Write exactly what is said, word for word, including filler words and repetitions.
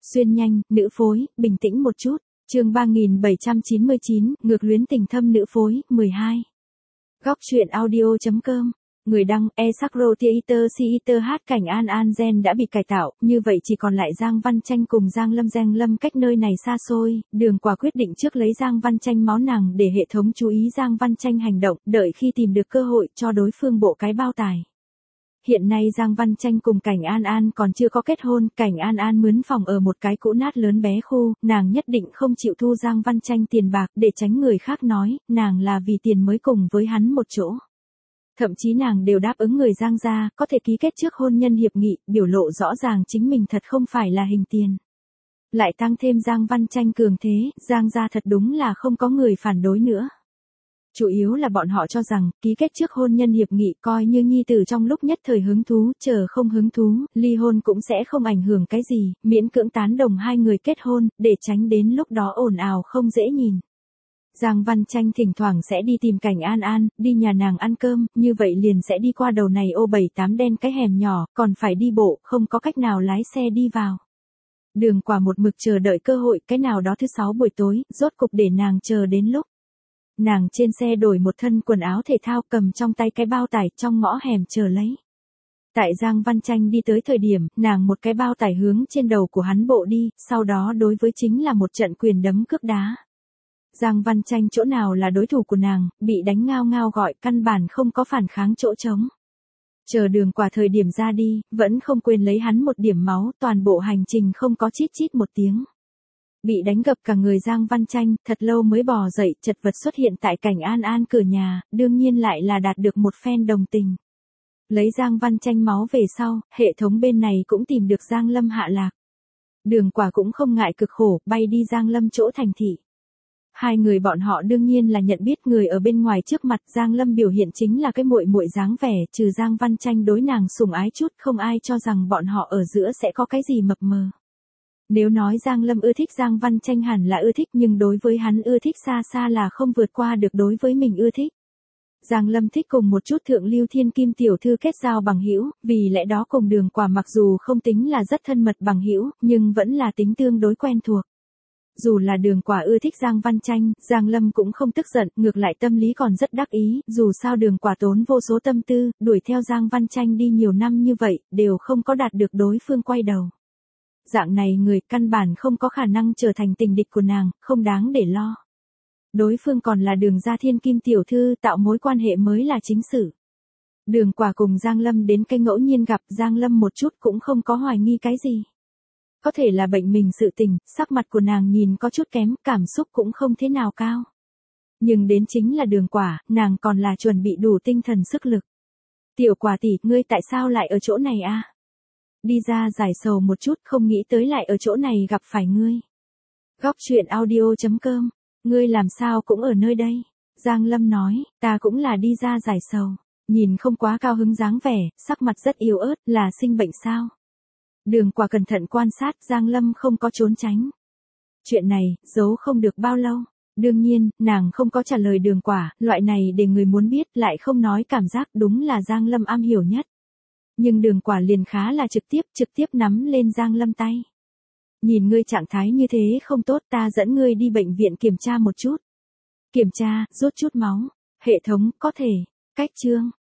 Xuyên nhanh, nữ phối, bình tĩnh một chút. Chương ba nghìn bảy trăm chín mươi chín, ngược luyến tình thâm nữ phối, mười hai. Góc truyện audio chấm com. Người đăng, Esakro Theater Theater hát cảnh An An Gen đã bị cải tạo, như vậy chỉ còn lại Giang Văn Tranh cùng Giang Lâm. Giang Lâm cách nơi này xa xôi, Đường Quả quyết định trước lấy Giang Văn Tranh máu nàng để hệ thống chú ý Giang Văn Tranh hành động, đợi khi tìm được cơ hội cho đối phương bộ cái bao tải. Hiện nay Giang Văn Tranh cùng Cảnh An An còn chưa có kết hôn, Cảnh An An mướn phòng ở một cái cũ nát lớn bé khu, nàng nhất định không chịu thu Giang Văn Tranh tiền bạc để tránh người khác nói, nàng là vì tiền mới cùng với hắn một chỗ. Thậm chí nàng đều đáp ứng người Giang gia, có thể ký kết trước hôn nhân hiệp nghị, biểu lộ rõ ràng chính mình thật không phải là hình tiền. Lại tăng thêm Giang Văn Tranh cường thế, Giang gia thật đúng là không có người phản đối nữa. Chủ yếu là bọn họ cho rằng, ký kết trước hôn nhân hiệp nghị coi như nhi tử trong lúc nhất thời hứng thú, chờ không hứng thú, ly hôn cũng sẽ không ảnh hưởng cái gì, miễn cưỡng tán đồng hai người kết hôn, để tránh đến lúc đó ồn ào không dễ nhìn. Giang Văn Tranh thỉnh thoảng sẽ đi tìm Cảnh An An, đi nhà nàng ăn cơm, như vậy liền sẽ đi qua đầu này ô bảy tám đen cái hẻm nhỏ, còn phải đi bộ, không có cách nào lái xe đi vào. Đường Quả một mực chờ đợi cơ hội, cái nào đó thứ sáu buổi tối, rốt cục để nàng chờ đến lúc. Nàng trên xe đổi một thân quần áo thể thao, cầm trong tay cái bao tải, trong ngõ hẻm chờ lấy. Tại Giang Văn Tranh đi tới thời điểm, nàng một cái bao tải hướng trên đầu của hắn bộ đi, sau đó đối với chính là một trận quyền đấm cước đá. Giang Văn Tranh chỗ nào là đối thủ của nàng, bị đánh ngao ngao gọi, căn bản không có phản kháng chỗ trống. Chờ Đường Quả thời điểm ra đi, vẫn không quên lấy hắn một điểm máu, toàn bộ hành trình không có chít chít một tiếng. Bị đánh gập cả người Giang Văn Tranh, thật lâu mới bò dậy, chật vật xuất hiện tại Cảnh An An cửa nhà, đương nhiên lại là đạt được một phen đồng tình. Lấy Giang Văn Tranh máu về sau, hệ thống bên này cũng tìm được Giang Lâm hạ lạc. Đường Quả cũng không ngại cực khổ, bay đi Giang Lâm chỗ thành thị. Hai người bọn họ đương nhiên là nhận biết người ở bên ngoài trước mặt, Giang Lâm biểu hiện chính là cái muội muội dáng vẻ, trừ Giang Văn Tranh đối nàng sủng ái chút, không ai cho rằng bọn họ ở giữa sẽ có cái gì mập mờ. Nếu nói Giang Lâm ưa thích Giang Văn Tranh hẳn là ưa thích, nhưng đối với hắn ưa thích xa xa là không vượt qua được đối với mình ưa thích. Giang Lâm thích cùng một chút thượng lưu thiên kim tiểu thư kết giao bằng hữu, vì lẽ đó cùng Đường Quả mặc dù không tính là rất thân mật bằng hữu, nhưng vẫn là tính tương đối quen thuộc. Dù là Đường Quả ưa thích Giang Văn Tranh, Giang Lâm cũng không tức giận, ngược lại tâm lý còn rất đắc ý, dù sao Đường Quả tốn vô số tâm tư, đuổi theo Giang Văn Tranh đi nhiều năm như vậy, đều không có đạt được đối phương quay đầu. Dạng này người căn bản không có khả năng trở thành tình địch của nàng, không đáng để lo. Đối phương còn là Đường gia thiên kim tiểu thư, tạo mối quan hệ mới là chính sự. Đường Quả cùng Giang Lâm đến cây ngẫu nhiên gặp, Giang Lâm một chút cũng không có hoài nghi cái gì. Có thể là bệnh mình sự tình, sắc mặt của nàng nhìn có chút kém, cảm xúc cũng không thế nào cao. Nhưng đến chính là Đường Quả, nàng còn là chuẩn bị đủ tinh thần sức lực. Tiểu Quả tỷ, ngươi tại sao lại ở chỗ này a? Đi ra giải sầu một chút, không nghĩ tới lại ở chỗ này gặp phải ngươi. Góc truyện audio chấm com. Ngươi làm sao cũng ở nơi đây. Giang Lâm nói, ta cũng là đi ra giải sầu. Nhìn không quá cao hứng dáng vẻ, sắc mặt rất yếu ớt, là sinh bệnh sao? Đường Quả cẩn thận quan sát, Giang Lâm không có trốn tránh. Chuyện này, giấu không được bao lâu. Đương nhiên, nàng không có trả lời Đường Quả, loại này để người muốn biết, lại không nói cảm giác, đúng là Giang Lâm am hiểu nhất. Nhưng Đường Quả liền khá là trực tiếp, trực tiếp nắm lên Giang Lâm tay. Nhìn ngươi trạng thái như thế không tốt, ta dẫn ngươi đi bệnh viện kiểm tra một chút. Kiểm tra, rút chút máu. Hệ thống, có thể. Cách chương.